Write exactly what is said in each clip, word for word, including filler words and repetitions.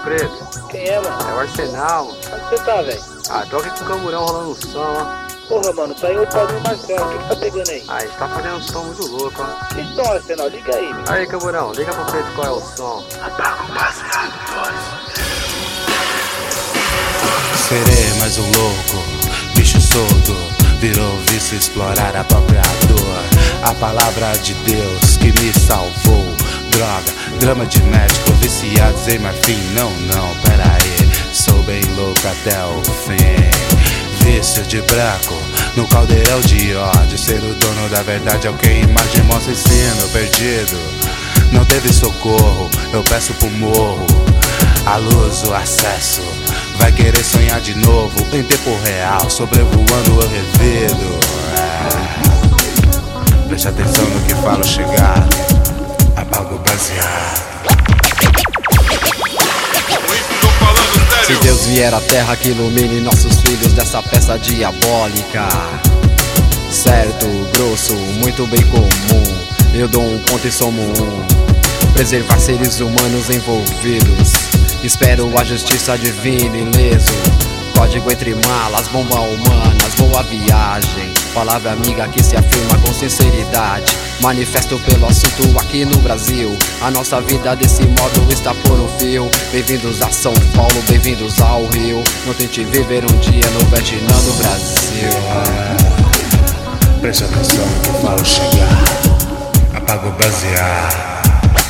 Preto. Quem é, mano? É o Arsenal, mano. Onde você tá, velho? Ah, tô aqui com o Camburão rolando um som, ó. Porra, mano, tá aí o Paulinho Marcelo. O que que tá pegando aí? Ah, a gente tá fazendo um som muito louco, ó. Que som, Arsenal? Liga aí, meu. Aí, Camburão, liga pro Preto qual é o som. Apaga o baseado, serei mais um louco, bicho solto, virou vício explorar a própria dor. A palavra de Deus que me salvou. Droga, drama de médico, viciados em marfim. Não, não, pera aí, sou bem louco até o fim. Vício de branco, no caldeirão de ódio. Ser o dono da verdade é o que a imagem mostra, ensino perdido. Não teve socorro, eu peço pro morro. A luz, o acesso, vai querer sonhar de novo. Em tempo real, sobrevoando o revido. É. Preste atenção no que falo chegar. Apaga o baseado. Se Deus vier à terra, que ilumine nossos filhos dessa peça diabólica. Certo, grosso, muito bem comum. Eu dou um ponto e somo um. Preservar seres humanos envolvidos. Espero a justiça divina ileso. Código entre malas, bomba humanas, boa viagem. Palavra amiga que se afirma com sinceridade. Manifesto pelo assunto aqui no Brasil. A nossa vida desse modo está por um fio. Bem-vindos a São Paulo, bem-vindos ao Rio. Não tente viver um dia no Vietnã do Brasil. Preste atenção no que eu falo chegar. Apaga o baseado.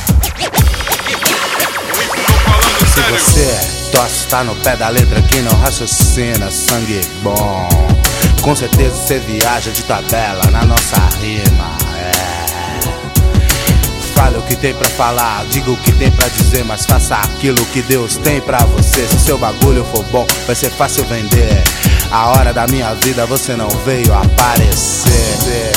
Se você tosse, tá no pé da letra que não raciocina, sangue bom. Com certeza você viaja de tabela na nossa rima. É. Fale o que tem pra falar, diga o que tem pra dizer, mas faça aquilo que Deus tem pra você. Se seu bagulho for bom, vai ser fácil vender. A hora da minha vida você não veio aparecer.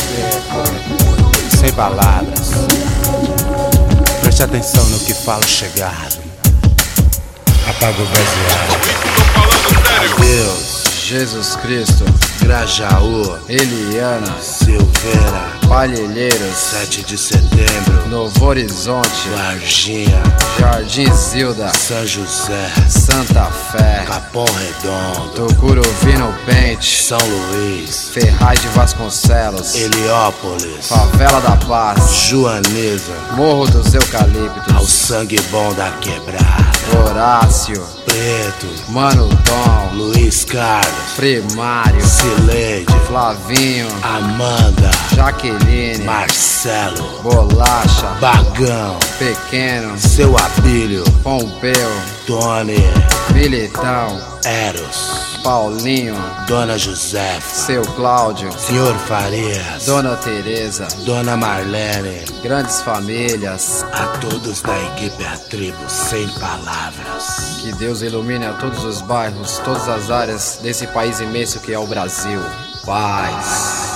Sem palavras, preste atenção no que falo chegar. Apaga o baseado. Adeus, Jesus Cristo, Grajaú, Eliana, Silveira, Palheiros, sete de setembro, Novo Horizonte, Varginha, Jardim Zilda, São José, Santa Fé, Capão Redondo, Tucuruvino Pente, São Luís, Ferraz de Vasconcelos, Heliópolis, Favela da Paz, Joanesa, Morro dos Eucaliptos, ao sangue bom da quebrada, Horácio, Preto, Mano Tom, Luiz Carlos, Primário, Cileide, Flavinho, Amanda, Jaqueline, Marcelo, Bolacha, Bagão, Pequeno, seu Abílio, Pompeu, Tony, Militão, Eros, Paulinho, Dona Josefa, Seu Cláudio, Senhor Farias, Dona Teresa, Dona Marlene, grandes famílias. a todos da equipe A Tribo, sem palavras. Que Deus ilumine a todos os bairros, todas as áreas desse país imenso que é o Brasil. Paz.